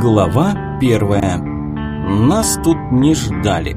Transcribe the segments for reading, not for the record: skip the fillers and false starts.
Глава 1. Нас тут не ждали.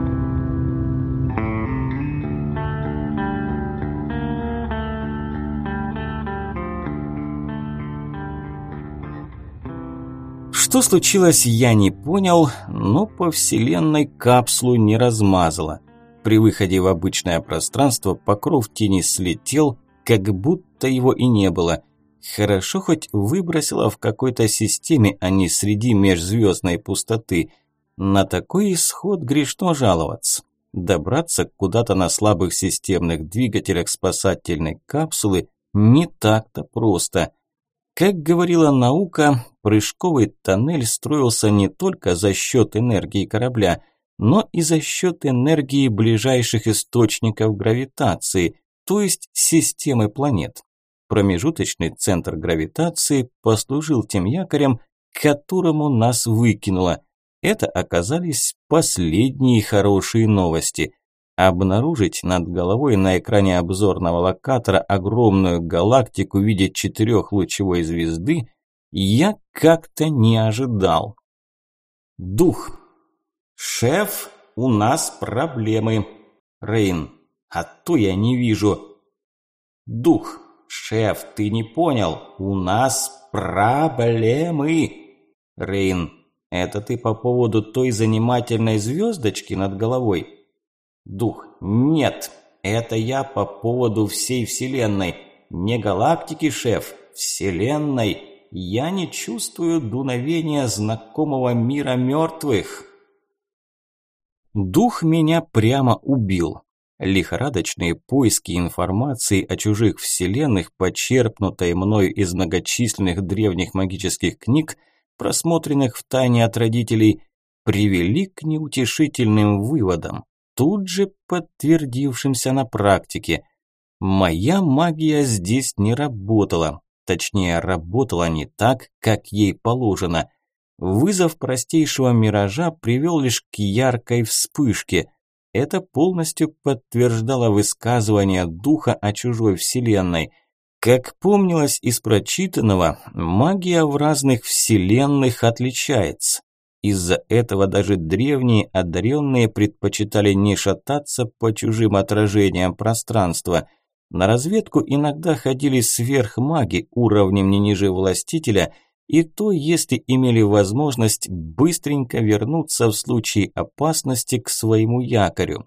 Что случилось, я не понял, но по вселенной капсулу не размазало. При выходе в обычное пространство покров тени слетел, как будто его и не было. Хорошо хоть выбросило в какой-то системе, а не среди межзвездной пустоты. На такой исход грешно жаловаться. Добраться куда-то на слабых системных двигателях спасательной капсулы не так-то просто. Как говорила наука, прыжковый тоннель строился не только за счет энергии корабля, но и за счет энергии ближайших источников гравитации, то есть системы планет. Промежуточный центр гравитации послужил тем якорем, к которому нас выкинуло. Это оказались последние хорошие новости. Обнаружить над головой на экране обзорного локатора огромную галактику в виде 4-лучевой звезды я как-то не ожидал. Дух. «Шеф, у нас проблемы». Рейн. «А то я не вижу». Дух. «Шеф, ты не понял, у нас проблемы». Рейн. «Это ты по поводу той занимательной звездочки над головой?» Дух. «Нет, это я по поводу всей Вселенной. Не галактики, шеф, Вселенной. Я не чувствую дуновения знакомого мира мертвых». Дух меня прямо убил. Лихорадочные поиски информации о чужих вселенных, почерпнутой мною из многочисленных древних магических книг, просмотренных втайне от родителей, привели к неутешительным выводам, тут же подтвердившимся на практике. Моя магия здесь не работала, точнее, работала не так, как ей положено. Вызов простейшего миража привел лишь к яркой вспышке. Это полностью подтверждало высказывание духа о чужой вселенной. Как помнилось из прочитанного, магия в разных вселенных отличается. Из-за этого даже древние одаренные предпочитали не шататься по чужим отражениям пространства. На разведку иногда ходили сверхмаги уровнем не ниже властителя, и то, если имели возможность быстренько вернуться в случае опасности к своему якорю.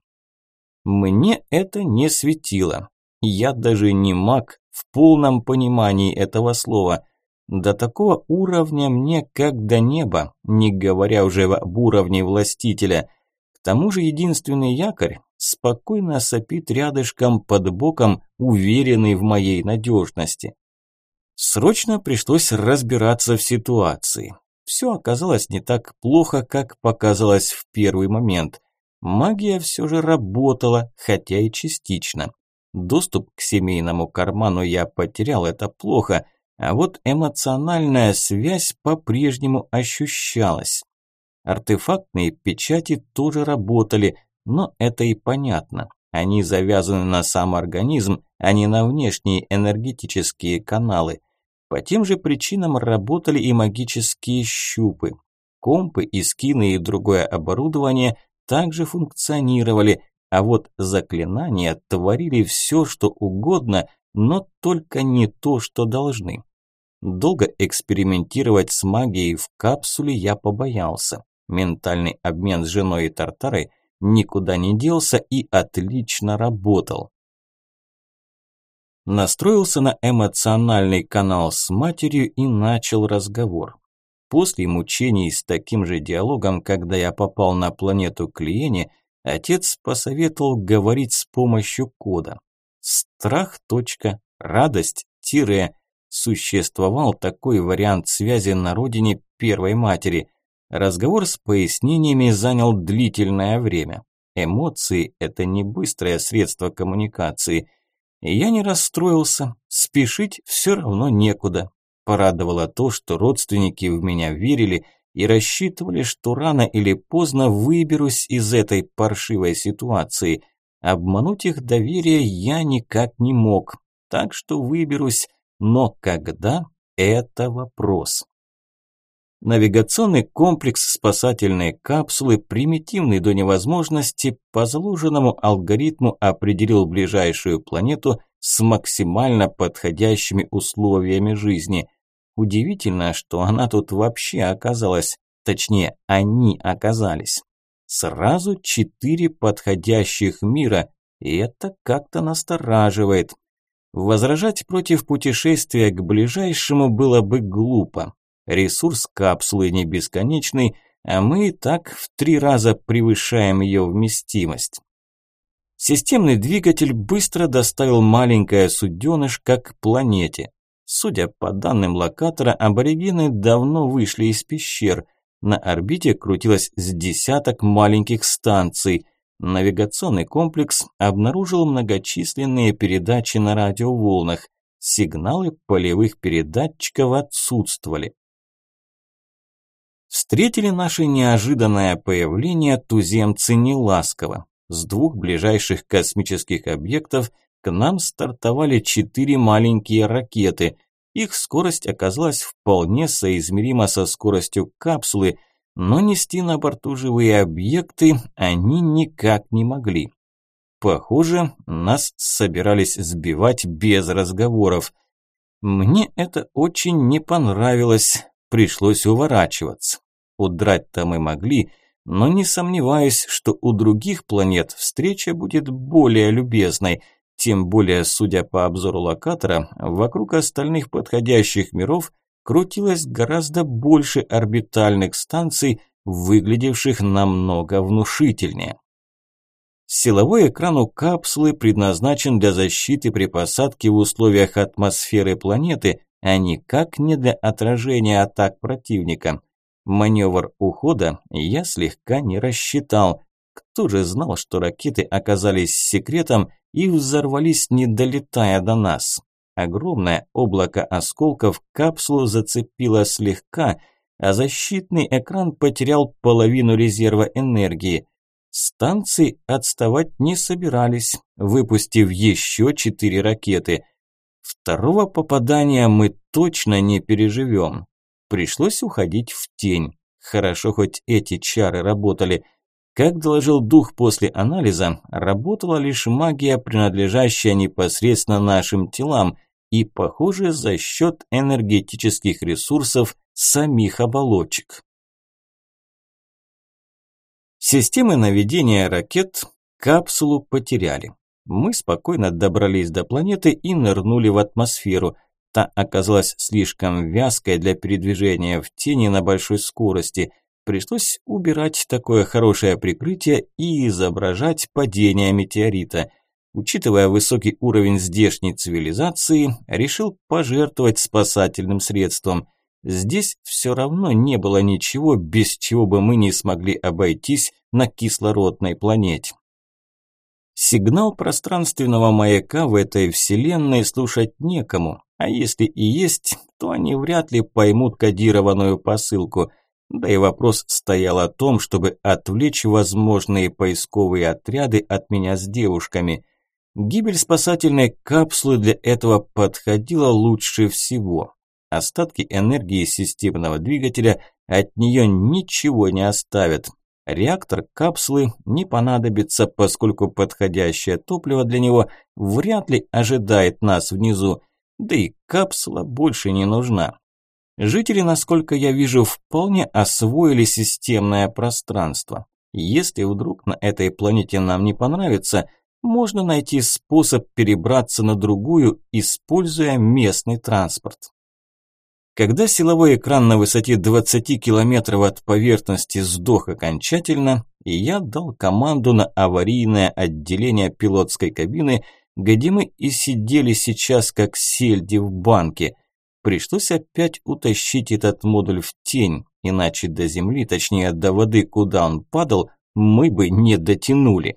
Мне это не светило. Я даже не маг в полном понимании этого слова. До такого уровня мне как до неба, не говоря уже об уровне властителя. К тому же единственный якорь спокойно сопит рядышком под боком, уверенный в моей надежности. Срочно пришлось разбираться в ситуации. Все оказалось не так плохо, как показалось в первый момент. Магия все же работала, хотя и частично. Доступ к семейному карману я потерял, это плохо, а вот эмоциональная связь по-прежнему ощущалась. Артефактные печати тоже работали, но это и понятно. Они завязаны на сам организм, а не на внешние энергетические каналы. По тем же причинам работали и магические щупы. Компы, и скины и другое оборудование также функционировали, а вот заклинания творили все, что угодно, но только не то, что должны. Долго экспериментировать с магией в капсуле я побоялся. Ментальный обмен с женой и Тартарой никуда не делся и отлично работал. Настроился на эмоциональный канал с матерью и начал разговор. После мучений с таким же диалогом, когда я попал на планету Клиене, отец посоветовал говорить с помощью кода. Страх. Радость. Существовал такой вариант связи на родине первой матери. Разговор с пояснениями занял длительное время. Эмоции – это не быстрое средство коммуникации. Я не расстроился, спешить все равно некуда. Порадовало то, что родственники в меня верили и рассчитывали, что рано или поздно выберусь из этой паршивой ситуации. Обмануть их доверие я никак не мог, так что выберусь, но когда – это вопрос. Навигационный комплекс спасательной капсулы, примитивный до невозможности, по заложенному алгоритму определил ближайшую планету с максимально подходящими условиями жизни. Удивительно, что она тут вообще оказалась, точнее, они оказались. Сразу 4 подходящих мира, и это как-то настораживает. Возражать против путешествия к ближайшему было бы глупо. Ресурс капсулы не бесконечный, а мы и так в 3 раза превышаем ее вместимость. Системный двигатель быстро доставил маленькое суденышко к планете. Судя по данным локатора, аборигены давно вышли из пещер. На орбите крутилось с десяток маленьких станций. Навигационный комплекс обнаружил многочисленные передачи на радиоволнах. Сигналы полевых передатчиков отсутствовали. Встретили наше неожиданное появление туземцы неласково. С 2 ближайших космических объектов к нам стартовали 4 маленькие ракеты. Их скорость оказалась вполне соизмерима со скоростью капсулы, но нести на борту живые объекты они никак не могли. Похоже, нас собирались сбивать без разговоров. Мне это очень не понравилось, пришлось уворачиваться. Удрать-то мы могли, но не сомневаюсь, что у других планет встреча будет более любезной, тем более, судя по обзору локатора, вокруг остальных подходящих миров крутилось гораздо больше орбитальных станций, выглядевших намного внушительнее. Силовой экран у капсулы предназначен для защиты при посадке в условиях атмосферы планеты, а никак не для отражения атак противника. Маневр ухода я слегка не рассчитал. Кто же знал, что ракеты оказались секретом и взорвались, не долетая до нас? Огромное облако осколков капсулу зацепило слегка, а защитный экран потерял половину резерва энергии. Станции отставать не собирались, выпустив еще 4 ракеты. Второго попадания мы точно не переживем. Пришлось уходить в тень. Хорошо, хоть эти чары работали. Как доложил дух после анализа, работала лишь магия, принадлежащая непосредственно нашим телам, и, похоже, за счет энергетических ресурсов самих оболочек. Системы наведения ракет капсулу потеряли. Мы спокойно добрались до планеты и нырнули в атмосферу. Та оказалась слишком вязкой для передвижения в тени на большой скорости. Пришлось убирать такое хорошее прикрытие и изображать падение метеорита. Учитывая высокий уровень здешней цивилизации, решил пожертвовать спасательным средством. Здесь все равно не было ничего, без чего бы мы не смогли обойтись на кислородной планете. Сигнал пространственного маяка в этой вселенной слушать некому, а если и есть, то они вряд ли поймут кодированную посылку. Да и вопрос стоял о том, чтобы отвлечь возможные поисковые отряды от меня с девушками. Гибель спасательной капсулы для этого подходила лучше всего. Остатки энергии системного двигателя от нее ничего не оставят. Реактор капсулы не понадобится, поскольку подходящее топливо для него вряд ли ожидает нас внизу, да и капсула больше не нужна. Жители, насколько я вижу, вполне освоили системное пространство. Если вдруг на этой планете нам не понравится, можно найти способ перебраться на другую, используя местный транспорт. Когда силовой экран на высоте 20 километров от поверхности сдох окончательно, и я дал команду на аварийное отделение пилотской кабины, где мы и сидели сейчас как сельди в банке, пришлось опять утащить этот модуль в тень, иначе до земли, точнее до воды, куда он падал, мы бы не дотянули.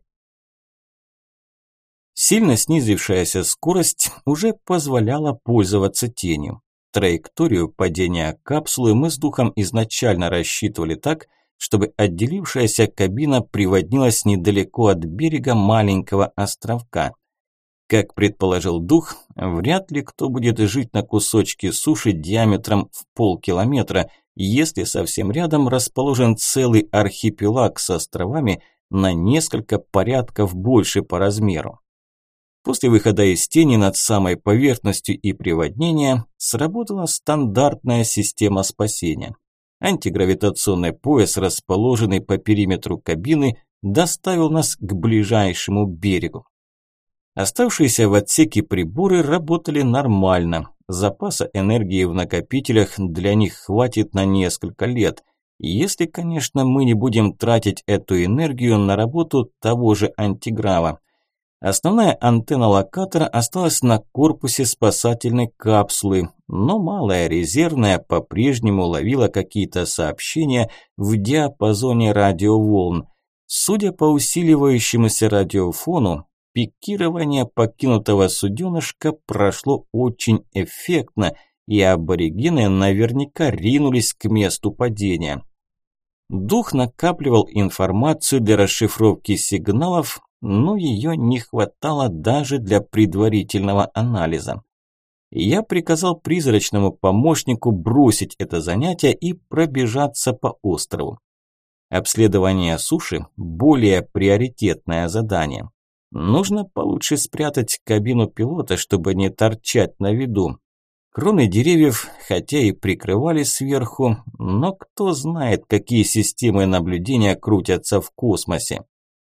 Сильно снизившаяся скорость уже позволяла пользоваться тенью. Траекторию падения капсулы мы с духом изначально рассчитывали так, чтобы отделившаяся кабина приводнилась недалеко от берега маленького островка. Как предположил дух, вряд ли кто будет жить на кусочке суши диаметром в полкилометра, если совсем рядом расположен целый архипелаг с островами на несколько порядков больше по размеру. После выхода из тени над самой поверхностью и приводнения сработала стандартная система спасения. Антигравитационный пояс, расположенный по периметру кабины, доставил нас к ближайшему берегу. Оставшиеся в отсеке приборы работали нормально. Запаса энергии в накопителях для них хватит на несколько лет, если, конечно, мы не будем тратить эту энергию на работу того же антиграва. Основная антенна локатора осталась на корпусе спасательной капсулы, но малая резервная по-прежнему ловила какие-то сообщения в диапазоне радиоволн. Судя по усиливающемуся радиофону, пикирование покинутого суденышка прошло очень эффектно, и аборигены наверняка ринулись к месту падения. Дух накапливал информацию для расшифровки сигналов, но ее не хватало даже для предварительного анализа. Я приказал призрачному помощнику бросить это занятие и пробежаться по острову. Обследование суши – более приоритетное задание. Нужно получше спрятать кабину пилота, чтобы не торчать на виду. Кроны деревьев, хотя и прикрывали сверху, но кто знает, какие системы наблюдения крутятся в космосе.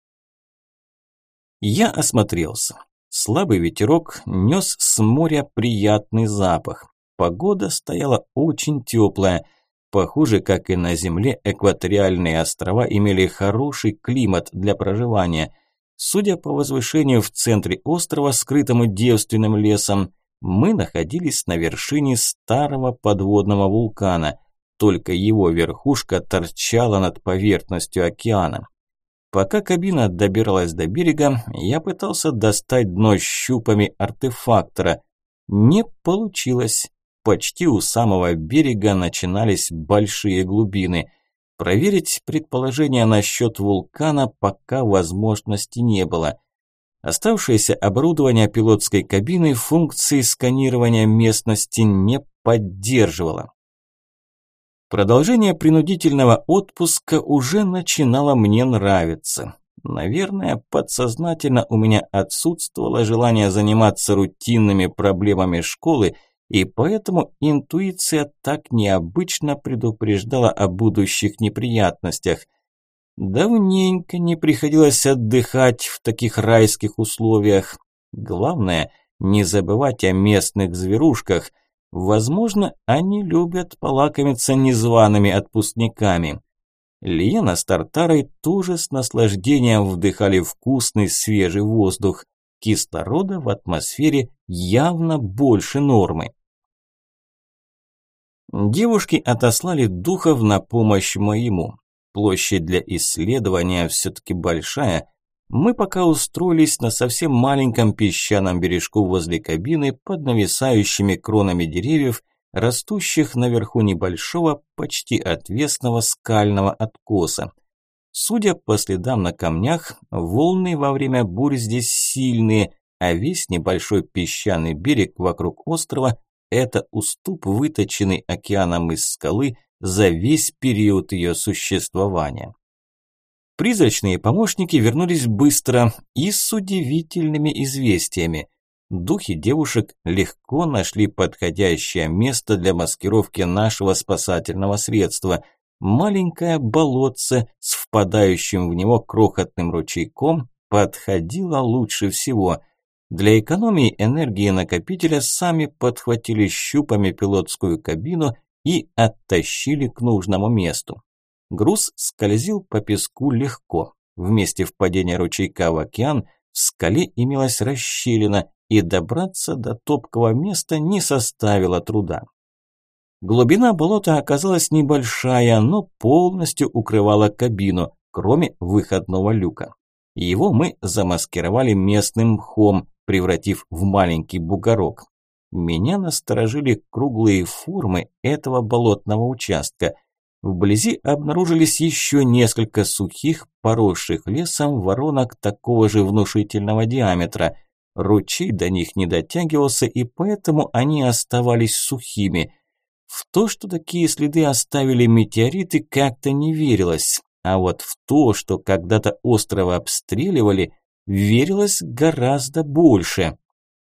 Я осмотрелся. Слабый ветерок нес с моря приятный запах. Погода стояла очень теплая. Похоже, как и на Земле, экваториальные острова имели хороший климат для проживания. Судя по возвышению в центре острова, скрытому девственным лесом, мы находились на вершине старого подводного вулкана. Только его верхушка торчала над поверхностью океана. Пока кабина добиралась до берега, я пытался достать дно щупами артефактора. Не получилось. Почти у самого берега начинались большие глубины. Проверить предположение насчет вулкана пока возможности не было. Оставшееся оборудование пилотской кабины функции сканирования местности не поддерживало. Продолжение принудительного отпуска уже начинало мне нравиться. Наверное, подсознательно у меня отсутствовало желание заниматься рутинными проблемами школы, и поэтому интуиция так необычно предупреждала о будущих неприятностях. Давненько не приходилось отдыхать в таких райских условиях. Главное, не забывать о местных зверушках. Возможно, они любят полакомиться незваными отпускниками. Лиена с Тартарой тоже с наслаждением вдыхали вкусный свежий воздух. Кислорода в атмосфере явно больше нормы. Девушки отослали духов на помощь моему. Площадь для исследования все-таки большая. Мы пока устроились на совсем маленьком песчаном бережку возле кабины под нависающими кронами деревьев, растущих наверху небольшого, почти отвесного скального откоса. Судя по следам на камнях, волны во время бурь здесь сильные, а весь небольшой песчаный берег вокруг острова – это уступ, выточенный океаном из скалы за весь период ее существования. Призрачные помощники вернулись быстро и с удивительными известиями. Духи девушек легко нашли подходящее место для маскировки нашего спасательного средства. Маленькое болотце с впадающим в него крохотным ручейком подходило лучше всего. Для экономии энергии накопителя сами подхватили щупами пилотскую кабину и оттащили к нужному месту. Груз скользил по песку легко. В месте впадения ручейка в океан в скале имелась расщелина, и добраться до топкого места не составило труда. Глубина болота оказалась небольшая, но полностью укрывала кабину, кроме выходного люка. Его мы замаскировали местным мхом, превратив в маленький бугорок. Меня насторожили круглые формы этого болотного участка. Вблизи обнаружились еще несколько сухих, поросших лесом воронок такого же внушительного диаметра. Ручей до них не дотягивался, и поэтому они оставались сухими. В то, что такие следы оставили метеориты, как-то не верилось. А вот в то, что когда-то остров обстреливали, верилось гораздо больше.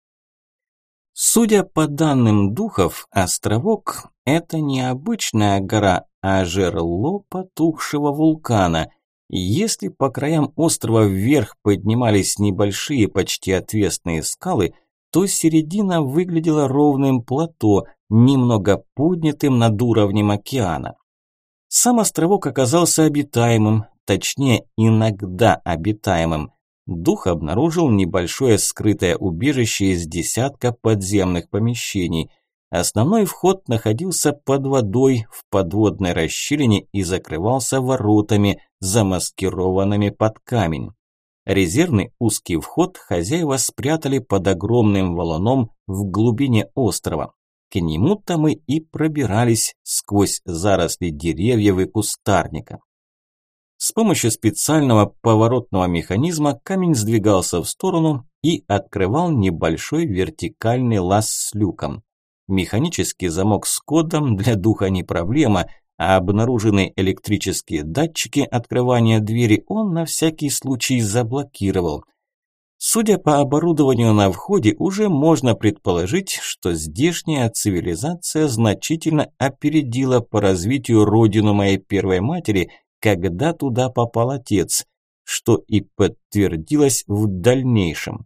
Судя по данным духов, островок – это не обычная гора, а жерло потухшего вулкана. Если по краям острова вверх поднимались небольшие, почти отвесные скалы, то середина выглядела ровным плато, немного поднятым над уровнем океана. Сам островок оказался обитаемым, точнее, иногда обитаемым. Дух обнаружил небольшое скрытое убежище из десятка подземных помещений. Основной вход находился под водой в подводной расщелине и закрывался воротами, замаскированными под камень. Резервный узкий вход хозяева спрятали под огромным валуном в глубине острова. К нему-то мы и пробирались сквозь заросли деревьев и кустарника. С помощью специального поворотного механизма камень сдвигался в сторону и открывал небольшой вертикальный лаз с люком. Механический замок с кодом для духа не проблема, а обнаруженные электрические датчики открывания двери он на всякий случай заблокировал. Судя по оборудованию на входе, уже можно предположить, что здешняя цивилизация значительно опередила по развитию родину моей первой матери, когда туда попал отец, что и подтвердилось в дальнейшем.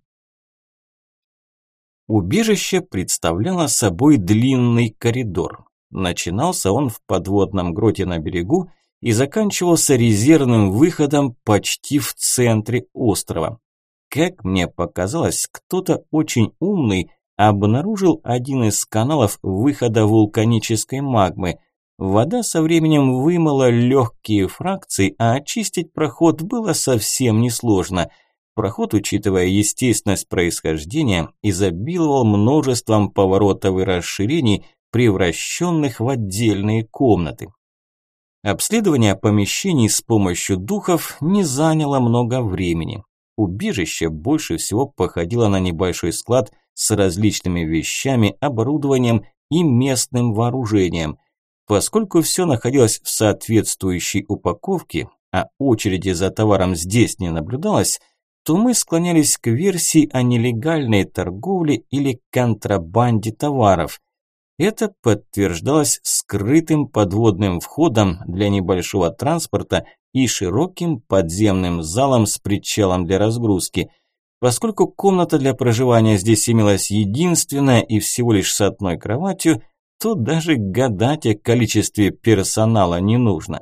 Убежище представляло собой длинный коридор. Начинался он в подводном гроте на берегу и заканчивался резервным выходом почти в центре острова. Как мне показалось, кто-то очень умный обнаружил один из каналов выхода вулканической магмы. Вода со временем вымыла легкие фракции, а очистить проход было совсем несложно. Проход, учитывая естественность происхождения, изобиловал множеством поворотов и расширений, превращенных в отдельные комнаты. Обследование помещений с помощью духов не заняло много времени. Убежище больше всего походило на небольшой склад с различными вещами, оборудованием и местным вооружением. Поскольку все находилось в соответствующей упаковке, а очереди за товаром здесь не наблюдалось, то мы склонялись к версии о нелегальной торговле или контрабанде товаров. Это подтверждалось скрытым подводным входом для небольшого транспорта и широким подземным залом с причалом для разгрузки. Поскольку комната для проживания здесь имелась единственная и всего лишь с одной кроватью, то даже гадать о количестве персонала не нужно.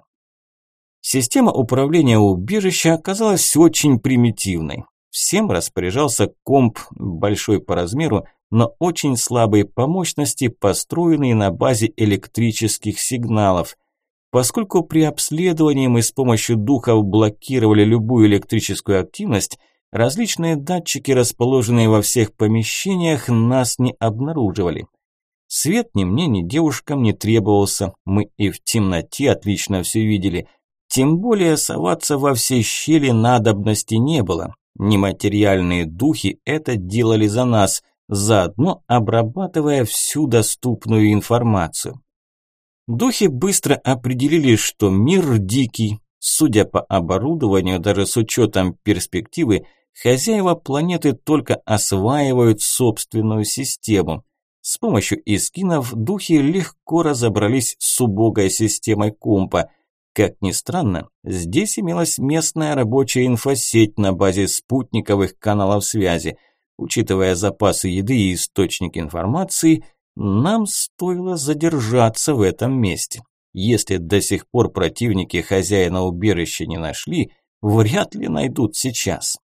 Система управления убежища оказалась очень примитивной. Всем распоряжался комп, большой по размеру, но очень слабой по мощности, построенный на базе электрических сигналов. Поскольку при обследовании мы с помощью духов блокировали любую электрическую активность, различные датчики, расположенные во всех помещениях, нас не обнаруживали. Свет ни мне, ни девушкам не требовался, мы и в темноте отлично все видели. Тем более соваться во все щели надобности не было. Нематериальные духи это делали за нас, заодно обрабатывая всю доступную информацию. Духи быстро определили, что мир дикий. Судя по оборудованию, даже с учетом перспективы, хозяева планеты только осваивают собственную систему. С помощью эскинов духи легко разобрались с убогой системой компа. Как ни странно, здесь имелась местная рабочая инфосеть на базе спутниковых каналов связи. Учитывая запасы еды и источник информации, нам стоило задержаться в этом месте. Если до сих пор противники хозяина убежища не нашли, вряд ли найдут сейчас.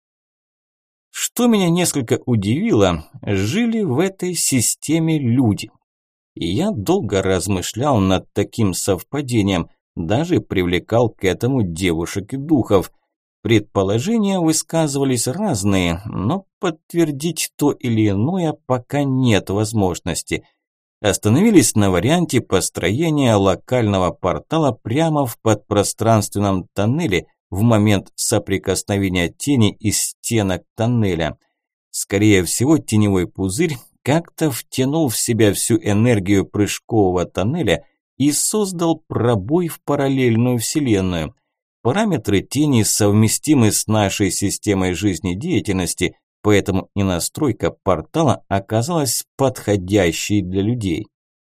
Что меня несколько удивило, жили в этой системе люди. И я долго размышлял над таким совпадением, даже привлекал к этому девушек и духов. Предположения высказывались разные, но подтвердить то или иное пока нет возможности. Остановились на варианте построения локального портала прямо в подпространственном тоннеле в момент соприкосновения тени и стенок тоннеля. Скорее всего, теневой пузырь как-то втянул в себя всю энергию прыжкового тоннеля и создал пробой в параллельную вселенную. Параметры тени совместимы с нашей системой жизнедеятельности, поэтому и настройка портала оказалась подходящей для людей.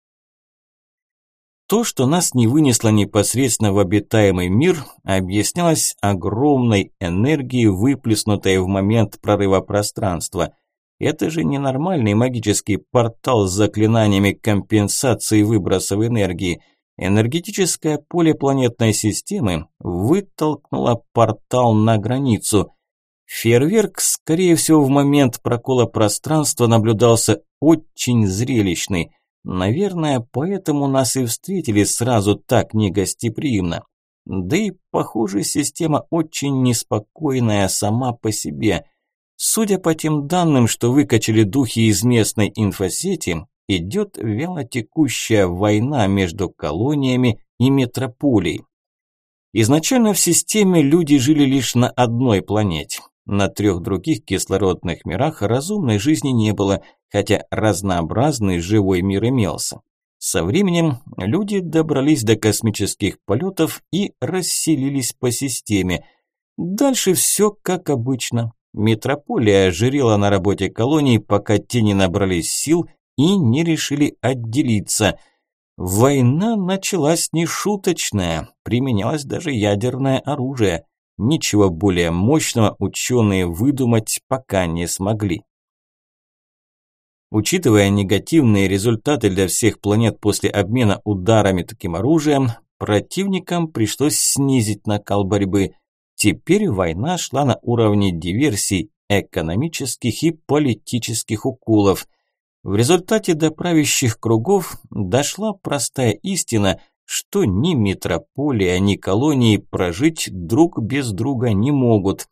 То, что нас не вынесло непосредственно в обитаемый мир, объяснялось огромной энергией, выплеснутой в момент прорыва пространства. Это же ненормальный магический портал с заклинаниями компенсации выбросов энергии. Энергетическое поле планетной системы вытолкнуло портал на границу. Фейерверк, скорее всего, в момент прокола пространства наблюдался очень зрелищный. Наверное, поэтому нас и встретили сразу так негостеприимно. Да и, похоже, система очень неспокойная сама по себе. Судя по тем данным, что выкачали духи из местной инфосети, идет вялотекущая война между колониями и метрополией. Изначально в системе люди жили лишь на одной планете. На 3 других кислородных мирах разумной жизни не было, хотя разнообразный живой мир имелся. Со временем люди добрались до космических полетов и расселились по системе. Дальше все как обычно. Метрополия ожирела на работе колоний, пока те не набрались сил и не решили отделиться. Война началась нешуточная, применялось даже ядерное оружие. Ничего более мощного ученые выдумать пока не смогли. Учитывая негативные результаты для всех планет после обмена ударами таким оружием, противникам пришлось снизить накал борьбы. Теперь война шла на уровне диверсий, экономических и политических уколов. В результате до правящих кругов дошла простая истина, что ни метрополия, ни колонии прожить друг без друга не могут.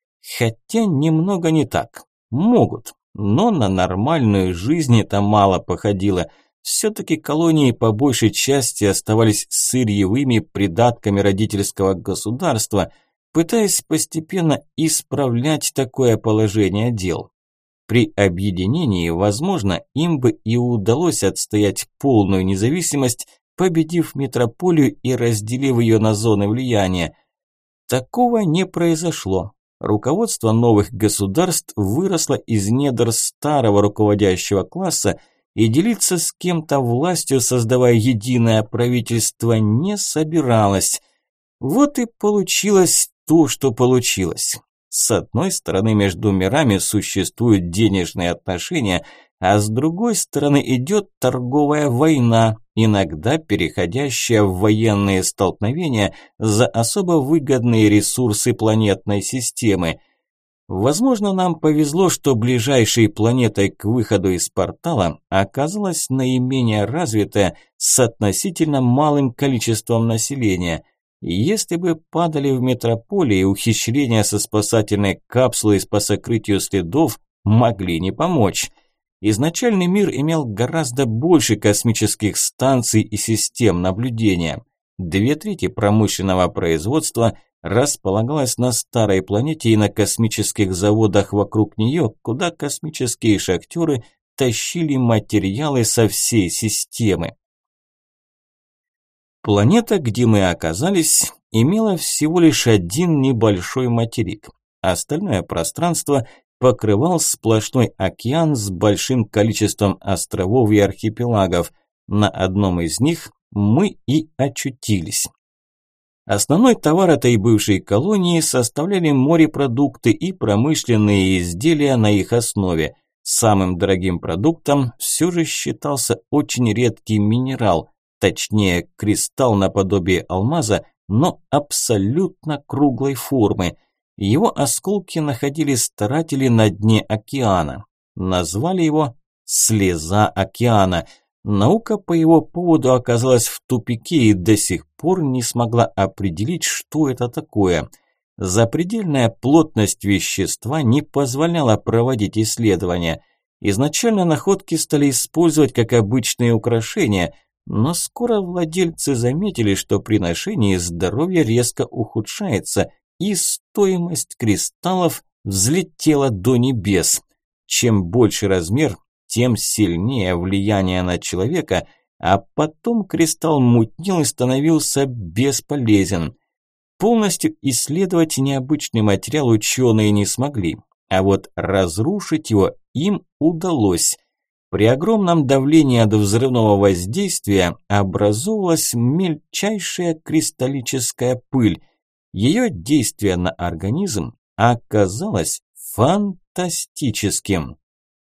Хотя немного не так. Могут, но на нормальную жизнь это мало походило. Все-таки колонии по большей части оставались сырьевыми придатками родительского государства, пытаясь постепенно исправлять такое положение дел. При объединении, возможно, им бы и удалось отстоять полную независимость, победив метрополию и разделив ее на зоны влияния. Такого не произошло. Руководство новых государств выросло из недр старого руководящего класса и делиться с кем-то властью, создавая единое правительство, не собиралось. Вот и получилось то, что получилось. С одной стороны, между мирами существуют денежные отношения, а с другой стороны идет торговая война, иногда переходящая в военные столкновения за особо выгодные ресурсы планетной системы. Возможно, нам повезло, что ближайшей планетой к выходу из портала оказалась наименее развитая с относительно малым количеством населения. Если бы падали в метрополии, ухищрения со спасательной капсулой по сокрытию следов могли не помочь. Изначальный мир имел гораздо больше космических станций и систем наблюдения. 2/3 промышленного производства располагалось на старой планете и на космических заводах вокруг нее, куда космические шахтеры тащили материалы со всей системы. Планета, где мы оказались, имела всего лишь один небольшой материк. Остальное пространство покрывал сплошной океан с большим количеством островов и архипелагов. На одном из них мы и очутились. Основной товар этой бывшей колонии составляли морепродукты и промышленные изделия на их основе. Самым дорогим продуктом все же считался очень редкий минерал, точнее кристалл наподобие алмаза, но абсолютно круглой формы. Его осколки находили старатели на дне океана. Назвали его «слеза океана». Наука по его поводу оказалась в тупике и до сих пор не смогла определить, что это такое. Запредельная плотность вещества не позволяла проводить исследования. Изначально находки стали использовать как обычные украшения, но скоро владельцы заметили, что при ношении здоровье резко ухудшается, и стоимость кристаллов взлетела до небес. Чем больше размер, тем сильнее влияние на человека, а потом кристалл мутнел и становился бесполезен. Полностью исследовать необычный материал ученые не смогли, а вот разрушить его им удалось. При огромном давлении от взрывного воздействия образовалась мельчайшая кристаллическая пыль. Ее действие на организм оказалось фантастическим.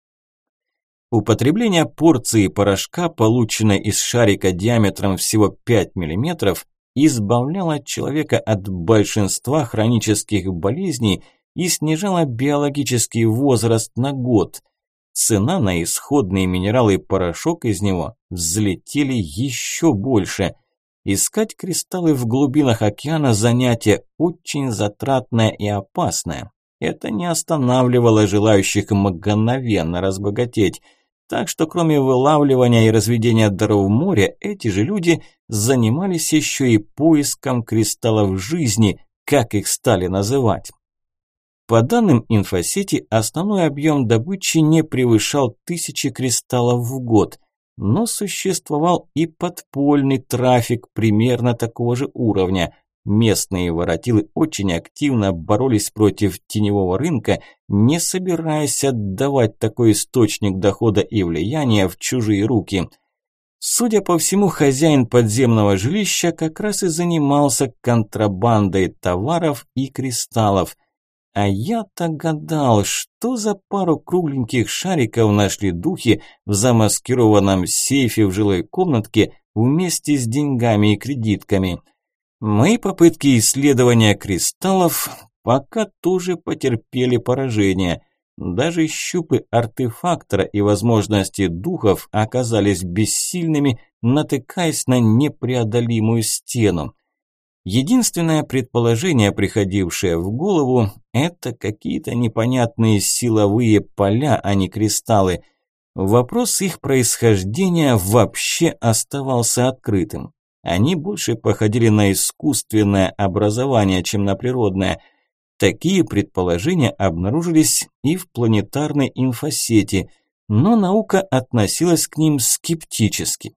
Употребление порции порошка, полученной из шарика диаметром всего 5 мм, избавляло человека от большинства хронических болезней и снижало биологический возраст на год. Цена на исходные минералы и порошок из него взлетели еще больше. Искать кристаллы в глубинах океана занятие очень затратное и опасное. Это не останавливало желающих мгновенно разбогатеть. Так что кроме вылавливания и разведения даров моря, эти же люди занимались еще и поиском кристаллов жизни, как их стали называть. По данным инфосети, основной объем добычи не превышал 1000 кристаллов в год, но существовал и подпольный трафик примерно такого же уровня. Местные воротилы очень активно боролись против теневого рынка, не собираясь отдавать такой источник дохода и влияния в чужие руки. Судя по всему, хозяин подземного жилища как раз и занимался контрабандой товаров и кристаллов. А я-то гадал, что за пару кругленьких шариков нашли духи в замаскированном сейфе в жилой комнатке вместе с деньгами и кредитками. Мои попытки исследования кристаллов пока тоже потерпели поражение. Даже щупы артефактора и возможности духов оказались бессильными, натыкаясь на непреодолимую стену. Единственное предположение, приходившее в голову, это какие-то непонятные силовые поля, а не кристаллы. Вопрос их происхождения вообще оставался открытым. Они больше походили на искусственное образование, чем на природное. Такие предположения обнаружились и в планетарной инфосети, но наука относилась к ним скептически.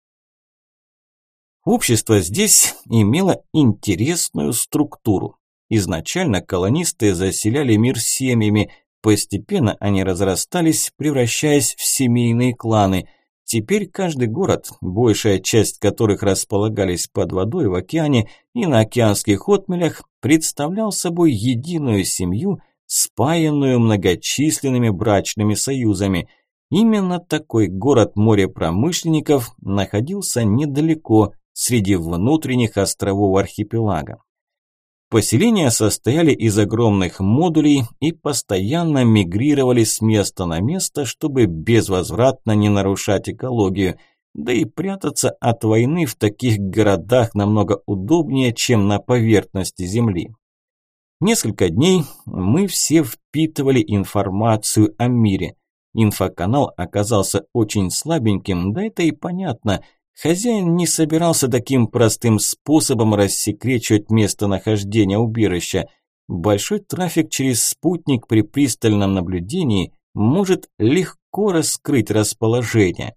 Общество здесь имело интересную структуру. Изначально колонисты заселяли мир семьями, постепенно они разрастались, превращаясь в семейные кланы. Теперь каждый город, большая часть которых располагались под водой в океане и на океанских отмелях, представлял собой единую семью, спаянную многочисленными брачными союзами. Именно такой город морепромышленников находился недалеко, среди внутренних островов архипелага. Поселения состояли из огромных модулей и постоянно мигрировали с места на место, чтобы безвозвратно не нарушать экологию, да и прятаться от войны в таких городах намного удобнее, чем на поверхности Земли. Несколько дней мы все впитывали информацию о мире. Инфоканал оказался очень слабеньким, да это и понятно. Хозяин не собирался таким простым способом рассекречивать местонахождение убежища. Большой трафик через спутник при пристальном наблюдении может легко раскрыть расположение.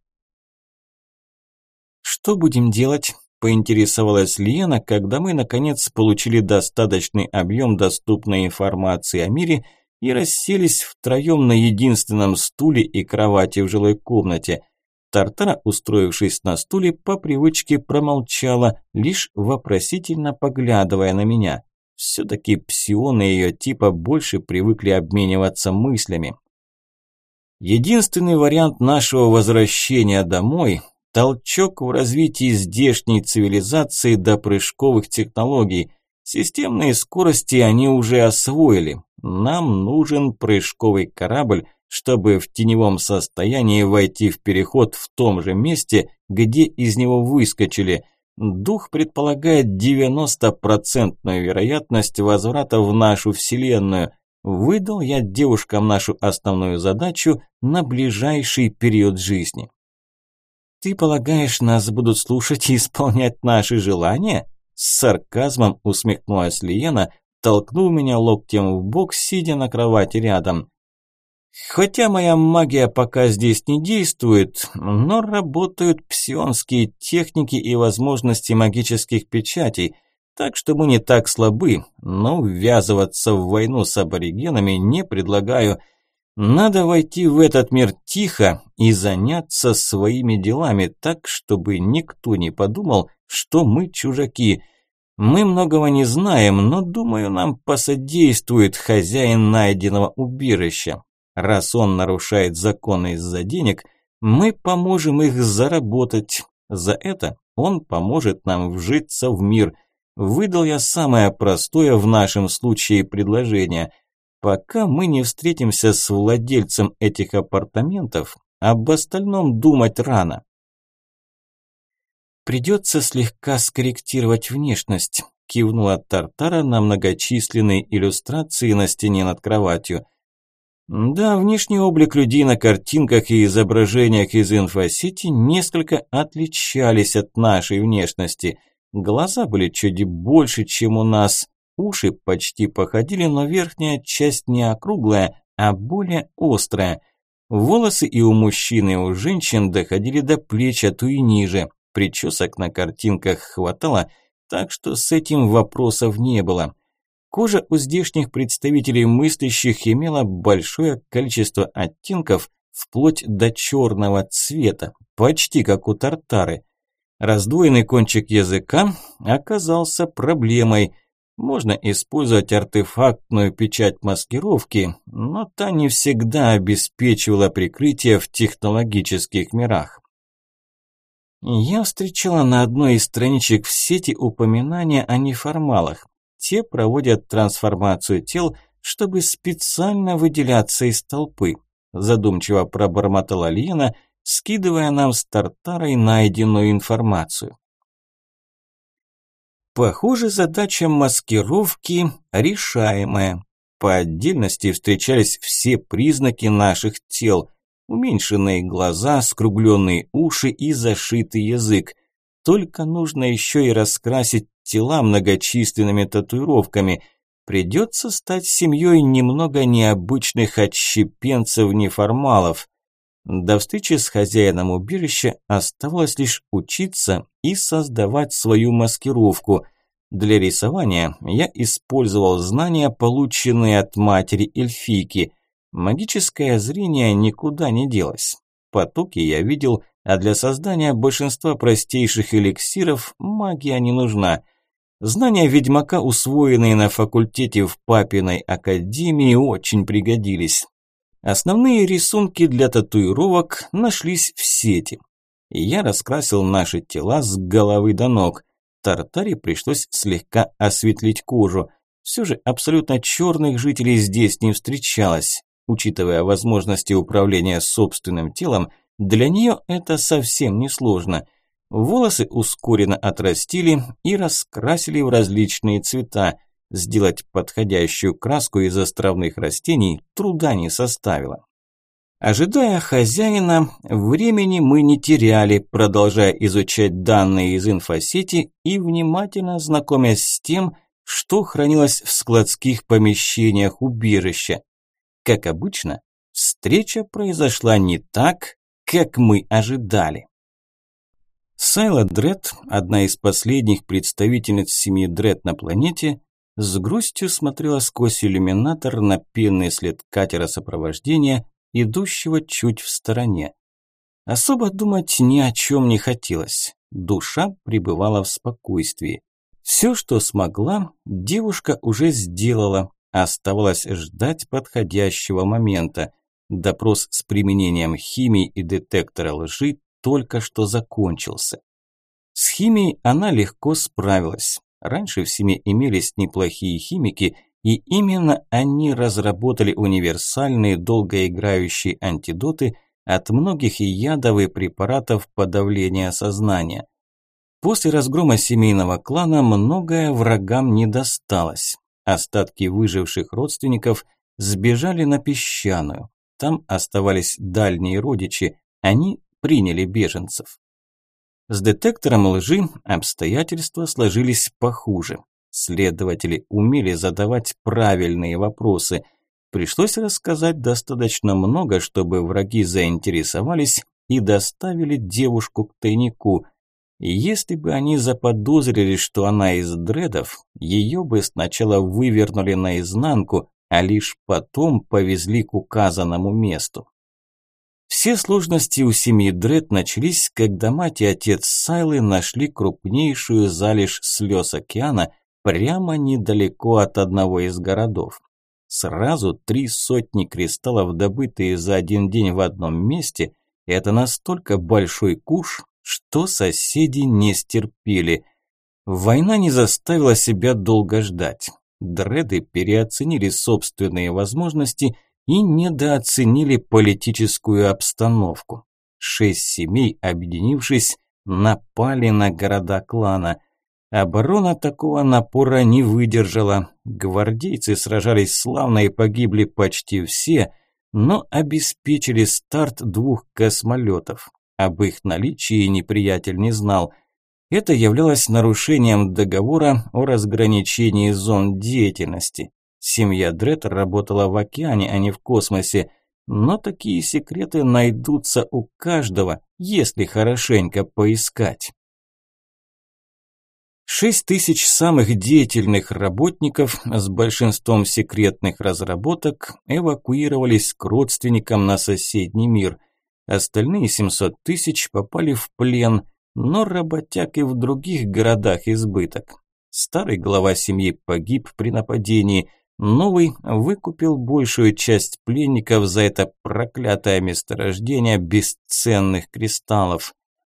«Что будем делать?» – поинтересовалась Лиена, когда мы, наконец, получили достаточный объем доступной информации о мире и расселись втроем на единственном стуле и кровати в жилой комнате. Тартара, устроившись на стуле, по привычке промолчала, лишь вопросительно поглядывая на меня. Все-таки псионы ее типа больше привыкли обмениваться мыслями. Единственный вариант нашего возвращения домой – толчок в развитии здешней цивилизации до прыжковых технологий. Системные скорости они уже освоили. Нам нужен прыжковый корабль, чтобы в теневом состоянии войти в переход в том же месте, где из него выскочили. Дух предполагает 90% вероятность возврата в нашу вселенную. Выдал я девушкам нашу основную задачу на ближайший период жизни. «Ты полагаешь, нас будут слушать и исполнять наши желания?» С сарказмом усмехнулась Лиена, толкнув меня локтем в бок, сидя на кровати рядом. Хотя моя магия пока здесь не действует, но работают псионские техники и возможности магических печатей, так что мы не так слабы, но ввязываться в войну с аборигенами не предлагаю. Надо войти в этот мир тихо и заняться своими делами так, чтобы никто не подумал, что мы чужаки. Мы многого не знаем, но, думаю, нам посодействует хозяин найденного убежища. Раз он нарушает законы из-за денег, мы поможем их заработать. За это он поможет нам вжиться в мир. Выдал я самое простое в нашем случае предложение. Пока мы не встретимся с владельцем этих апартаментов, об остальном думать рано. Придется слегка скорректировать внешность, кивнула Тартара на многочисленные иллюстрации на стене над кроватью. Да, внешний облик людей на картинках и изображениях из инфосети несколько отличались от нашей внешности. Глаза были чуть больше, чем у нас, уши почти походили, но верхняя часть не округлая, а более острая. Волосы и у мужчин, и у женщин доходили до плеч, а то и ниже. Причесок на картинках хватало, так что с этим вопросов не было. Кожа у здешних представителей мыслящих имела большое количество оттенков, вплоть до черного цвета, почти как у Тартары. Раздвоенный кончик языка оказался проблемой. Можно использовать артефактную печать маскировки, но та не всегда обеспечивала прикрытие в технологических мирах. Я встречала на одной из страничек в сети упоминания о неформалах. Те проводят трансформацию тел, чтобы специально выделяться из толпы. Задумчиво пробормотала Лена, скидывая нам с Тартарой найденную информацию. Похоже, задача маскировки решаемая. По отдельности встречались все признаки наших тел. Уменьшенные глаза, скругленные уши и зашитый язык. Только нужно еще и раскрасить тела многочисленными татуировками. Придется стать семьей немного необычных отщепенцев-неформалов. До встречи с хозяином убежища оставалось лишь учиться и создавать свою маскировку. Для рисования я использовал знания, полученные от матери эльфийки. Магическое зрение никуда не делось. Потоки я видел, а для создания большинства простейших эликсиров магия не нужна. Знания ведьмака, усвоенные на факультете в папиной академии, очень пригодились. Основные рисунки для татуировок нашлись в сети. Я раскрасил наши тела с головы до ног. Тартаре пришлось слегка осветлить кожу. Все же абсолютно черных жителей здесь не встречалось. Учитывая возможности управления собственным телом, для нее это совсем не сложно. Волосы ускоренно отрастили и раскрасили в различные цвета. Сделать подходящую краску из островных растений труда не составило. Ожидая хозяина, времени мы не теряли, продолжая изучать данные из инфосети и внимательно знакомясь с тем, что хранилось в складских помещениях убежища. Как обычно, встреча произошла не так, как мы ожидали. Сайла Дред, одна из последних представительниц семьи Дред на планете, с грустью смотрела сквозь иллюминатор на пенный след катера сопровождения, идущего чуть в стороне. Особо думать ни о чем не хотелось. Душа пребывала в спокойствии. Все, что смогла, девушка уже сделала. Оставалось ждать подходящего момента. Допрос с применением химии и детектора лжи только что закончился. С химией она легко справилась. Раньше в семье имелись неплохие химики, и именно они разработали универсальные долгоиграющие антидоты от многих ядов и препаратов подавления сознания. После разгрома семейного клана многое врагам не досталось. Остатки выживших родственников сбежали на Песчаную. Там оставались дальние родичи, они приняли беженцев. С детектором лжи обстоятельства сложились похуже. Следователи умели задавать правильные вопросы. Пришлось рассказать достаточно много, чтобы враги заинтересовались и доставили девушку к тайнику. Если бы они заподозрили, что она из дредов, ее бы сначала вывернули наизнанку, а лишь потом повезли к указанному месту. Все сложности у семьи Дред начались, когда мать и отец Сайлы нашли крупнейшую залежь слез океана прямо недалеко от одного из городов. Сразу 300 кристаллов, добытые за один день в одном месте, это настолько большой куш, что соседи не стерпели. Война не заставила себя долго ждать. Дреды переоценили собственные возможности и недооценили политическую обстановку. 6 семей, объединившись, напали на города клана. Оборона такого напора не выдержала. Гвардейцы сражались славно и погибли почти все, но обеспечили старт 2 космолетов. Об их наличии неприятель не знал. Это являлось нарушением договора о разграничении зон деятельности. Семья Дред работала в океане, а не в космосе, но такие секреты найдутся у каждого, если хорошенько поискать. 6000 самых деятельных работников с большинством секретных разработок эвакуировались к родственникам на соседний мир. Остальные 700 000 попали в плен, но работяг и в других городах избыток. Старый глава семьи погиб при нападении, новый выкупил большую часть пленников за это проклятое месторождение бесценных кристаллов.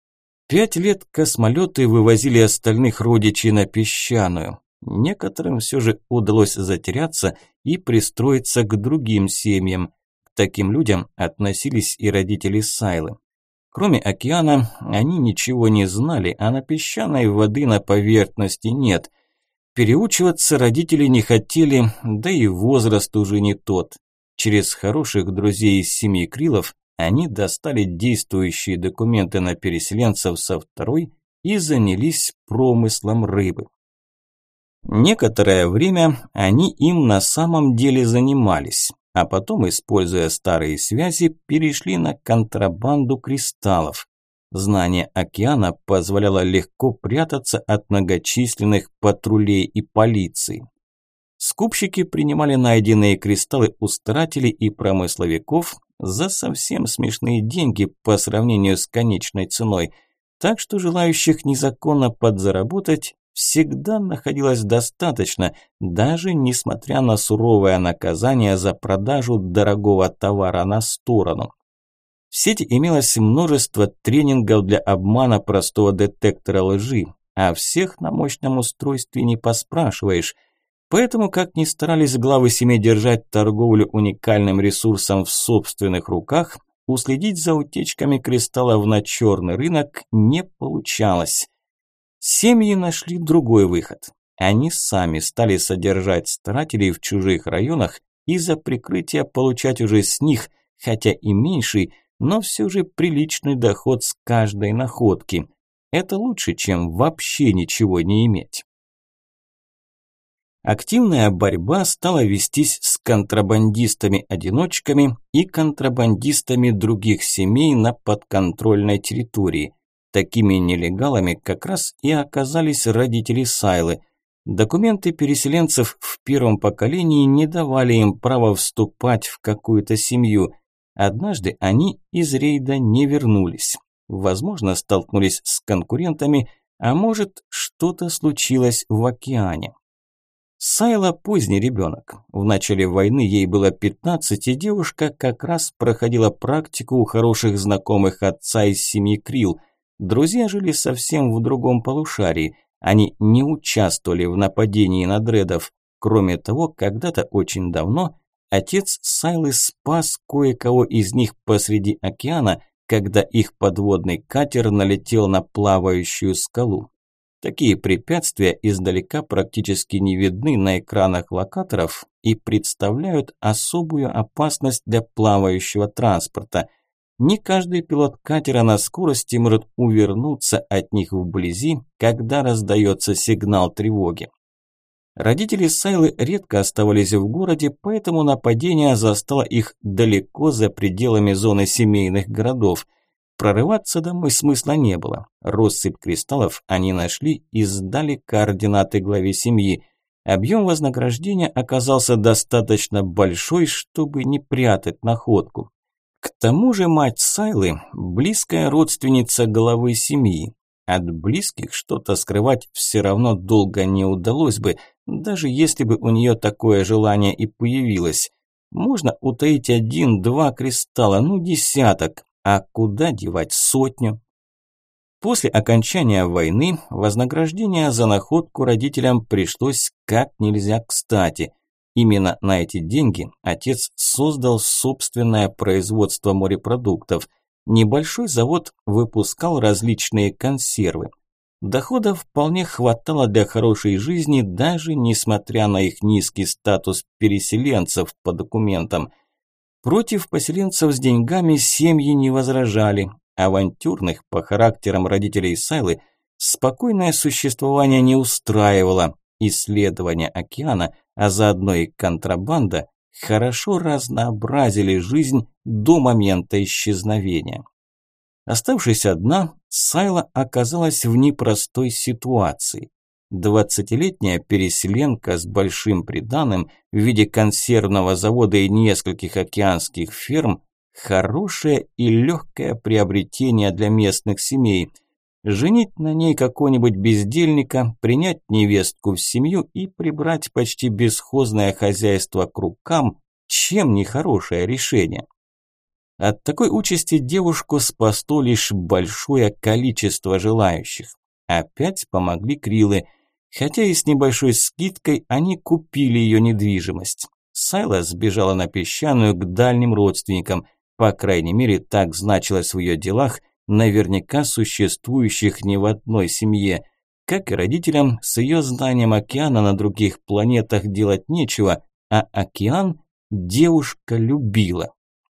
5 лет космолеты вывозили остальных родичей на Песчаную. Некоторым все же удалось затеряться и пристроиться к другим семьям. К таким людям относились и родители Сайлы. Кроме океана, они ничего не знали, а на песчаной воды на поверхности нет. Переучиваться родители не хотели, да и возраст уже не тот. Через хороших друзей из семьи Крилов они достали действующие документы на переселенцев со второй и занялись промыслом рыбы. Некоторое время они им на самом деле занимались, а потом, используя старые связи, перешли на контрабанду кристаллов. Знание океана позволяло легко прятаться от многочисленных патрулей и полиции. Скупщики принимали найденные кристаллы у старателей и промысловиков за совсем смешные деньги по сравнению с конечной ценой, так что желающих незаконно подзаработать всегда находилось достаточно, даже несмотря на суровое наказание за продажу дорогого товара на сторону. В сети имелось множество тренингов для обмана простого детектора лжи, а всех на мощном устройстве не поспрашиваешь. Поэтому, как ни старались главы семей держать торговлю уникальным ресурсом в собственных руках, уследить за утечками кристаллов на черный рынок не получалось. Семьи нашли другой выход. Они сами стали содержать старателей в чужих районах и за прикрытие получать уже с них, хотя и меньший, но все же приличный доход с каждой находки. Это лучше, чем вообще ничего не иметь. Активная борьба стала вестись с контрабандистами-одиночками и контрабандистами других семей на подконтрольной территории. Такими нелегалами как раз и оказались родители Сайлы. Документы переселенцев в первом поколении не давали им права вступать в какую-то семью. Однажды они из рейда не вернулись. Возможно, столкнулись с конкурентами, а может, что-то случилось в океане. Сайла поздний ребенок. В начале войны ей было 15, и девушка как раз проходила практику у хороших знакомых отца из семьи Крил. Друзья жили совсем в другом полушарии. Они не участвовали в нападении на дредов. Кроме того, когда-то очень давно отец Сайлы спас кое-кого из них посреди океана, когда их подводный катер налетел на плавающую скалу. Такие препятствия издалека практически не видны на экранах локаторов и представляют особую опасность для плавающего транспорта. Не каждый пилот катера на скорости может увернуться от них вблизи, когда раздается сигнал тревоги. Родители Сайлы редко оставались в городе, поэтому нападение застало их далеко за пределами зоны семейных городов. Прорываться домой смысла не было. Россыпь кристаллов они нашли и сдали координаты главе семьи. Объем вознаграждения оказался достаточно большой, чтобы не прятать находку. К тому же мать Сайлы – близкая родственница главы семьи. От близких что-то скрывать все равно долго не удалось бы, даже если бы у нее такое желание и появилось. Можно утаить 1-2 кристалла, ну десяток, а куда девать сотню? После окончания войны вознаграждение за находку родителям пришлось как нельзя кстати. Именно на эти деньги отец создал собственное производство морепродуктов. Небольшой завод выпускал различные консервы. Доходов вполне хватало для хорошей жизни, даже несмотря на их низкий статус переселенцев по документам. Против поселенцев с деньгами семьи не возражали. Авантюрных по характерам родителей Сайлы спокойное существование не устраивало. Исследования океана, а заодно и контрабанда, хорошо разнообразили жизнь до момента исчезновения. Оставшись одна, Сайла оказалась в непростой ситуации. 20-летняя переселенка с большим приданым в виде консервного завода и нескольких океанских ферм – хорошее и легкое приобретение для местных семей. Женить на ней какого-нибудь бездельника, принять невестку в семью и прибрать почти бесхозное хозяйство к рукам – чем не хорошее решение? От такой участи девушку спасло лишь большое количество желающих. Опять помогли Крилы, хотя и с небольшой скидкой они купили ее недвижимость. Сайла сбежала на песчаную к дальним родственникам, по крайней мере так значилось в ее делах, наверняка существующих не в одной семье. Как и родителям, с ее знанием океана на других планетах делать нечего, а океан девушка любила.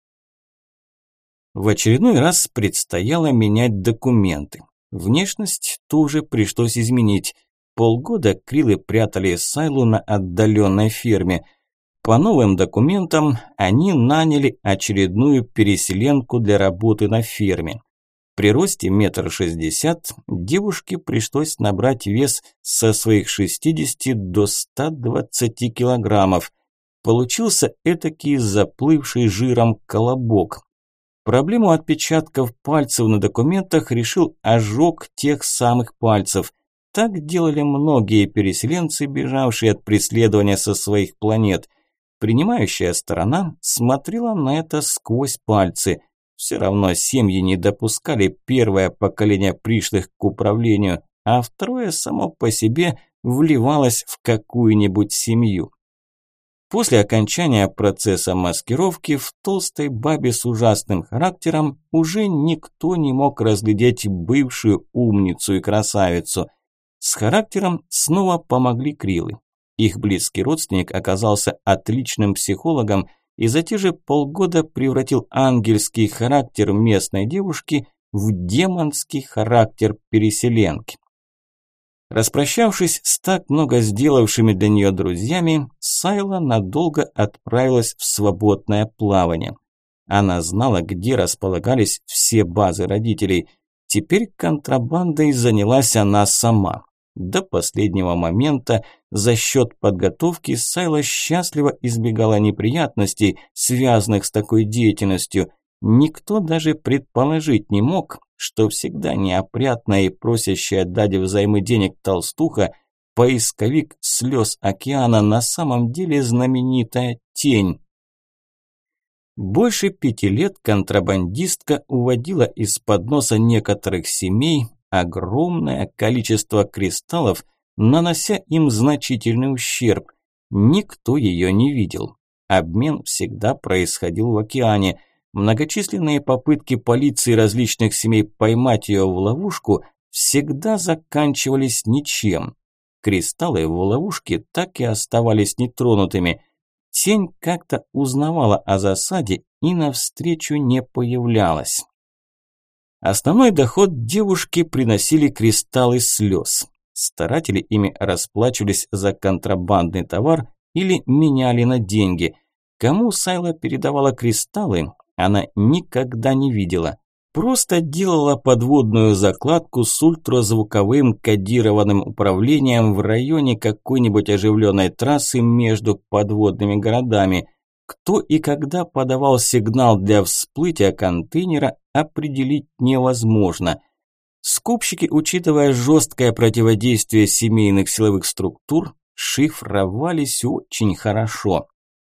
В очередной раз предстояло менять документы. Внешность тоже пришлось изменить. Полгода Крилы прятали Сайлу на отдаленной ферме. По новым документам они наняли очередную переселенку для работы на ферме. При росте 1,60 м девушке пришлось набрать вес со своих 60 до 120 килограммов. Получился этакий заплывший жиром колобок. Проблему отпечатков пальцев на документах решил ожог тех самых пальцев. Так делали многие переселенцы, бежавшие от преследования со своих планет. Принимающая сторона смотрела на это сквозь пальцы. Все равно семьи не допускали первое поколение пришлых к управлению, а второе само по себе вливалось в какую-нибудь семью. После окончания процесса маскировки в толстой бабе с ужасным характером уже никто не мог разглядеть бывшую умницу и красавицу. С характером снова помогли Крилы. Их близкий родственник оказался отличным психологом и за те же полгода превратил ангельский характер местной девушки в демонский характер переселенки. Распрощавшись с так много сделавшими для нее друзьями, Сайла надолго отправилась в свободное плавание. Она знала, где располагались все базы родителей. Теперь контрабандой занялась она сама. До последнего момента за счет подготовки Сайла счастливо избегала неприятностей, связанных с такой деятельностью. Никто даже предположить не мог, что всегда неопрятная и просящая дать взаймы денег толстуха, поисковик слез океана, на самом деле знаменитая тень. Больше 5 лет контрабандистка уводила из-под носа некоторых семей огромное количество кристаллов, нанося им значительный ущерб. Никто ее не видел. Обмен всегда происходил в океане. Многочисленные попытки полиции различных семей поймать ее в ловушку всегда заканчивались ничем. Кристаллы в ловушке так и оставались нетронутыми. Тень как-то узнавала о засаде и навстречу не появлялась. Основной доход девушке приносили кристаллы слез. Старатели ими расплачивались за контрабандный товар или меняли на деньги. Кому Сайла передавала кристаллы, она никогда не видела. Просто делала подводную закладку с ультразвуковым кодированным управлением в районе какой-нибудь оживленной трассы между подводными городами. Кто и когда подавал сигнал для всплытия контейнера, определить невозможно. Скупщики, учитывая жесткое противодействие семейных силовых структур, шифровались очень хорошо.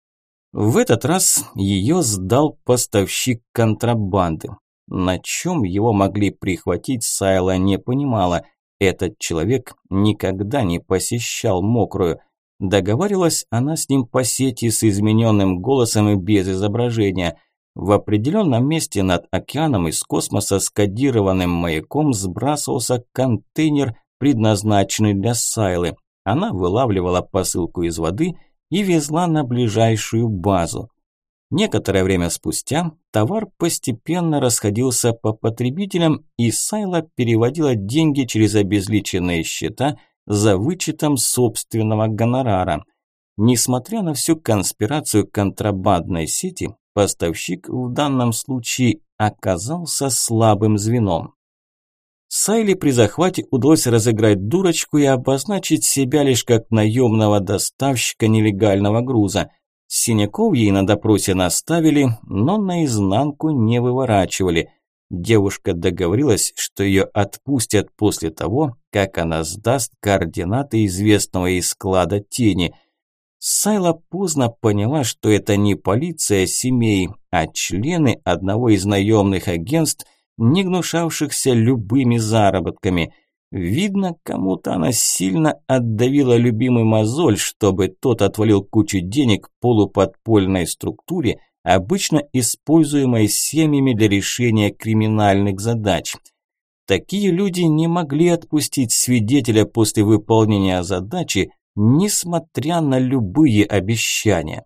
В этот раз ее сдал поставщик контрабанды. На чем его могли прихватить, Сайла не понимала. Этот человек никогда не посещал Мокрую. Договаривалась она с ним по сети с измененным голосом и без изображения. В определенном месте над океаном из космоса с кодированным маяком сбрасывался контейнер, предназначенный для Сайлы. Она вылавливала посылку из воды и везла на ближайшую базу. Некоторое время спустя товар постепенно расходился по потребителям, и Сайла переводила деньги через обезличенные счета за вычетом собственного гонорара. Несмотря на всю конспирацию контрабандной сети, поставщик в данном случае оказался слабым звеном. Сайле при захвате удалось разыграть дурочку и обозначить себя лишь как наемного доставщика нелегального груза. Синяков ей на допросе наставили, но наизнанку не выворачивали. Девушка договорилась, что ее отпустят после того, как она сдаст координаты известного ей склада тени. Сайла поздно поняла, что это не полиция семей, а члены одного из наемных агентств, не гнушавшихся любыми заработками. Видно, кому-то она сильно отдавила любимый мозоль, чтобы тот отвалил кучу денег полуподпольной структуре, обычно используемой семьями для решения криминальных задач. Такие люди не могли отпустить свидетеля после выполнения задачи, несмотря на любые обещания.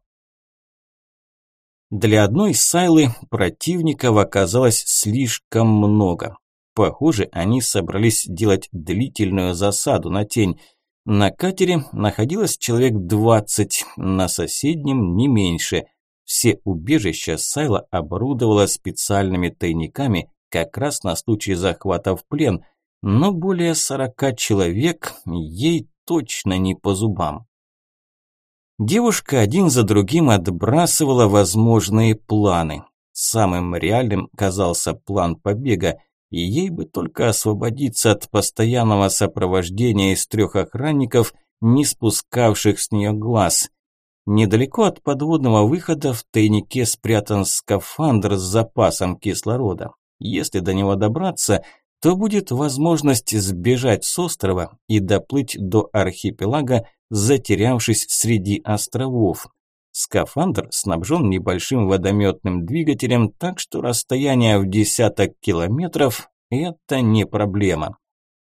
Для одной Сайлы противников оказалось слишком много. Похоже, они собрались делать длительную засаду на тень. На катере находилось человек 20, на соседнем не меньше. Все убежища Сайла оборудовала специальными тайниками, как раз на случай захвата в плен, но более 40 человек ей точно не по зубам. Девушка один за другим отбрасывала возможные планы. Самым реальным казался план побега, и ей бы только освободиться от постоянного сопровождения из 3 охранников, не спускавших с нее глаз. Недалеко от подводного выхода в тайнике спрятан скафандр с запасом кислорода. Если до него добраться, то будет возможность сбежать с острова и доплыть до архипелага, затерявшись среди островов. Скафандр снабжен небольшим водометным двигателем, так что расстояние в десяток километров – это не проблема.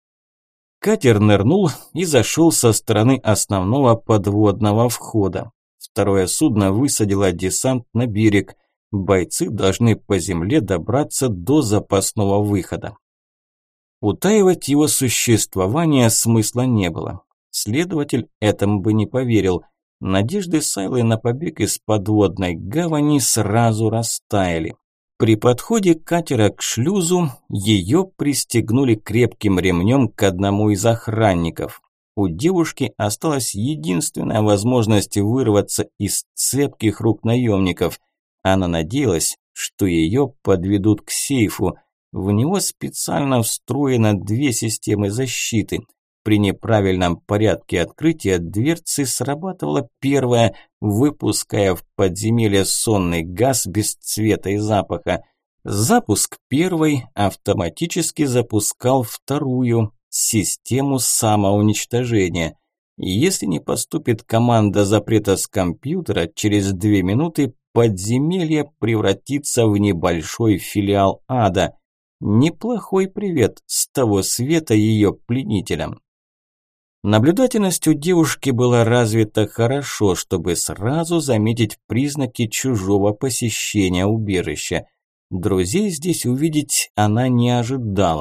Катер нырнул и зашел со стороны основного подводного входа. Второе судно высадило десант на берег. Бойцы должны по земле добраться до запасного выхода. Утаивать его существование смысла не было. Следователь этому бы не поверил. Надежды Сайлы на побег из подводной гавани сразу растаяли. При подходе катера к шлюзу ее пристегнули крепким ремнем к одному из охранников. У девушки осталась единственная возможность вырваться из цепких рук наемников. Она надеялась, что ее подведут к сейфу. В него специально встроено 2 системы защиты. При неправильном порядке открытия дверцы срабатывала первая, выпуская в подземелье сонный газ без цвета и запаха. Запуск первой автоматически запускал вторую, систему самоуничтожения. Если не поступит команда запрета с компьютера, через 2 минуты подземелье превратится в небольшой филиал ада. Неплохой привет с того света ее пленителям. Наблюдательность у девушки была развита хорошо, чтобы сразу заметить признаки чужого посещения убежища. Друзей здесь увидеть она не ожидала.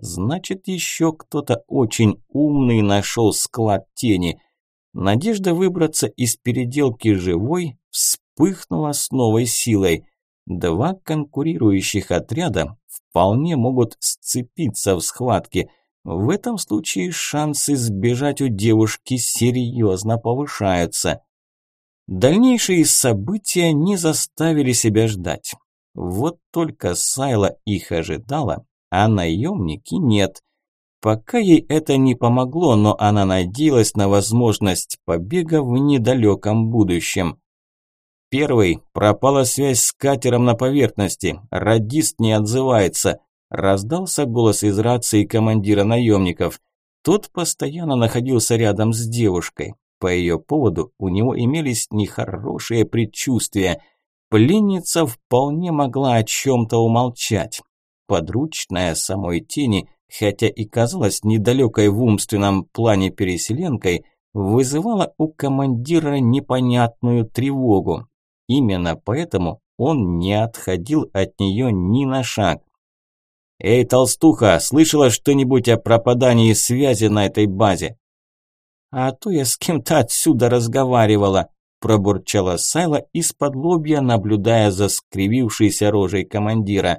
Значит, еще кто-то очень умный нашел склад тени. Надежда выбраться из переделки живой вспыхнула с новой силой. Два конкурирующих отряда вполне могут сцепиться в схватке. В этом случае шансы сбежать у девушки серьезно повышаются. Дальнейшие события не заставили себя ждать. Вот только Сайла их ожидала, а наемники нет. Пока ей это не помогло, но она надеялась на возможность побега в недалеком будущем. Первый. Пропала связь с катером на поверхности. Радист не отзывается. Раздался голос из рации командира наемников. Тот постоянно находился рядом с девушкой. По ее поводу у него имелись нехорошие предчувствия. Пленница вполне могла о чем-то умолчать. Подручная самой тени, хотя и казалась недалекой в умственном плане переселенкой, вызывала у командира непонятную тревогу. Именно поэтому он не отходил от нее ни на шаг. «Эй, толстуха, слышала что-нибудь о пропадании связи на этой базе?» «А то я с кем-то отсюда разговаривала», – пробурчала Сайла из-под лобья, наблюдая за скривившейся рожей командира.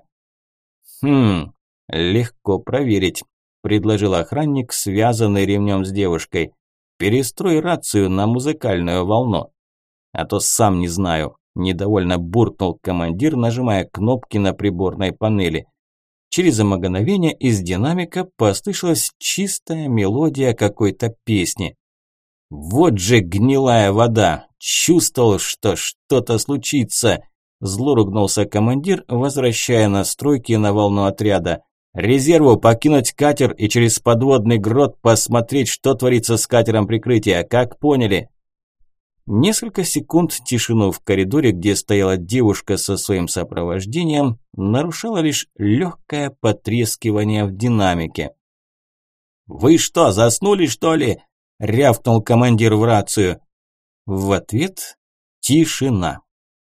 Легко проверить», – предложил охранник, связанный ремнем с девушкой. «Перестрой рацию на музыкальную волну». «А то сам не знаю», – недовольно буркнул командир, нажимая кнопки на приборной панели. Через мгновение из динамика послышалась чистая мелодия какой-то песни. «Вот же гнилая вода! Чувствовал, что что-то случится!» Зло ругнулся командир, возвращая настройки на волну отряда. «Резерву покинуть катер и через подводный грот посмотреть, что творится с катером прикрытия. Как поняли?» Несколько секунд тишину в коридоре, где стояла девушка со своим сопровождением, нарушало лишь легкое потрескивание в динамике. «Вы что, заснули, что ли?» – рявкнул командир в рацию. В ответ тишина.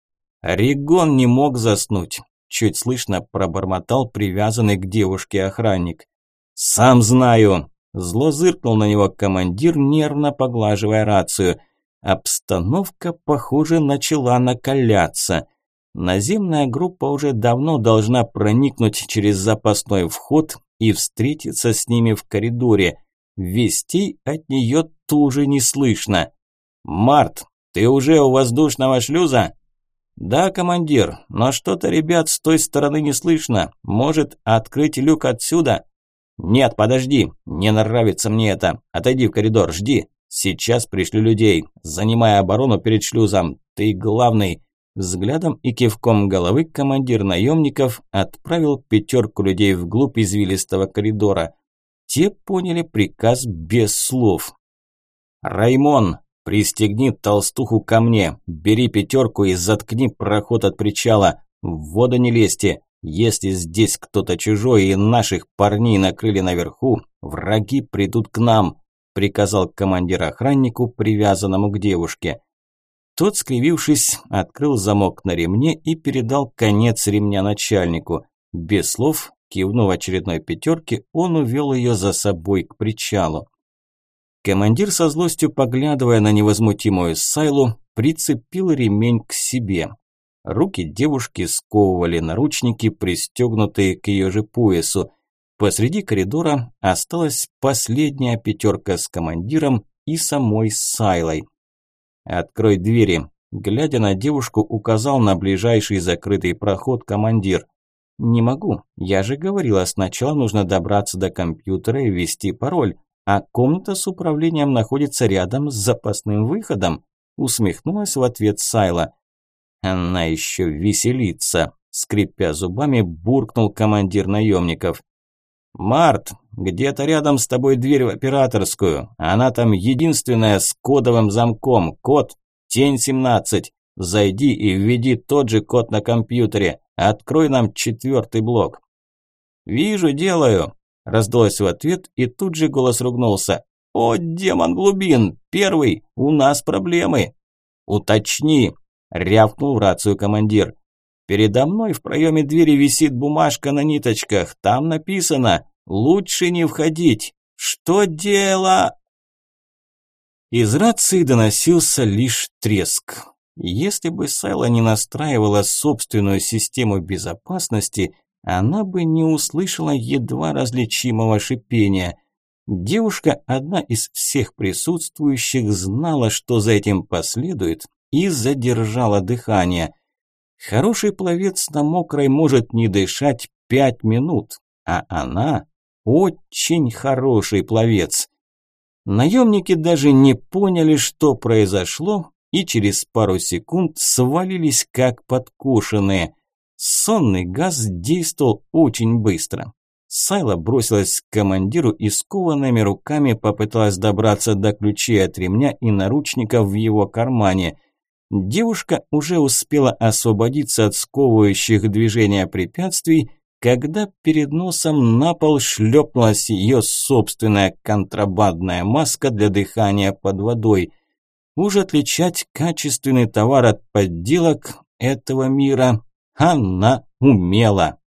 Ригон не мог заснуть. Чуть слышно пробормотал привязанный к девушке охранник. «Сам знаю!» – зло зыркнул на него командир, нервно поглаживая рацию. Обстановка, похоже, начала накаляться. Наземная группа уже давно должна проникнуть через запасной вход и встретиться с ними в коридоре. Вестей от нее тоже не слышно. «Март, ты уже у воздушного шлюза?» «Да, командир, но что-то ребят с той стороны не слышно. Может, открыть люк отсюда?» «Нет, подожди, не нравится мне это. Отойди в коридор, жди. Сейчас пришлю людей. Занимай оборону перед шлюзом. Ты главный». Взглядом и кивком головы командир наемников отправил 5 людей вглубь извилистого коридора. Те поняли приказ без слов. «Раймон, пристегни толстуху ко мне. Бери 5 и заткни проход от причала. В воду не лезьте. Если здесь кто-то чужой и наших парней накрыли наверху, враги придут к нам», приказал командир охраннику, привязанному к девушке. Тот, скривившись, открыл замок на ремне и передал конец ремня начальнику. Без слов, кивнув очередной 5, он увел ее за собой к причалу. Командир, со злостью поглядывая на невозмутимую Сайлу, прицепил ремень к себе. Руки девушки сковывали наручники, пристегнутые к ее же поясу. Посреди коридора осталась последняя 5 с командиром и самой Сайлой. «Открой двери», – глядя на девушку, указал на ближайший закрытый проход командир. «Не могу, я же говорила, сначала нужно добраться до компьютера и ввести пароль, а комната с управлением находится рядом с запасным выходом», – усмехнулась в ответ Сайла. «Она еще веселится», – скрипя зубами, буркнул командир наемников. «Март, где-то рядом с тобой дверь в операторскую. Она там единственная с кодовым замком. Код Тень 17. Зайди и введи тот же код на компьютере. Открой нам 4 блок». «Вижу, делаю», – раздалось в ответ, и тут же голос ругнулся. «О, демон глубин! 1, у нас проблемы!» «Уточни», – рявкнул в рацию командир. «Передо мной в проеме двери висит бумажка на ниточках. Там написано Лучше не входить! Что дело?» Из рации доносился лишь треск. Если бы Сайла не настраивала собственную систему безопасности, она бы не услышала едва различимого шипения. Девушка, одна из всех присутствующих, знала, что за этим последует, и задержала дыхание. Хороший пловец на мокрой может не дышать 5 минут, а она очень хороший пловец. Наемники даже не поняли, что произошло, и через пару секунд свалились как подкошенные. Сонный газ действовал очень быстро. Сайла бросилась к командиру и скованными руками попыталась добраться до ключей от ремня и наручников в его кармане. Девушка уже успела освободиться от сковывающих движения препятствий, когда перед носом на пол шлепнулась ее собственная контрабандная маска для дыхания под водой. Уж отличать качественный товар от подделок этого мира она умела.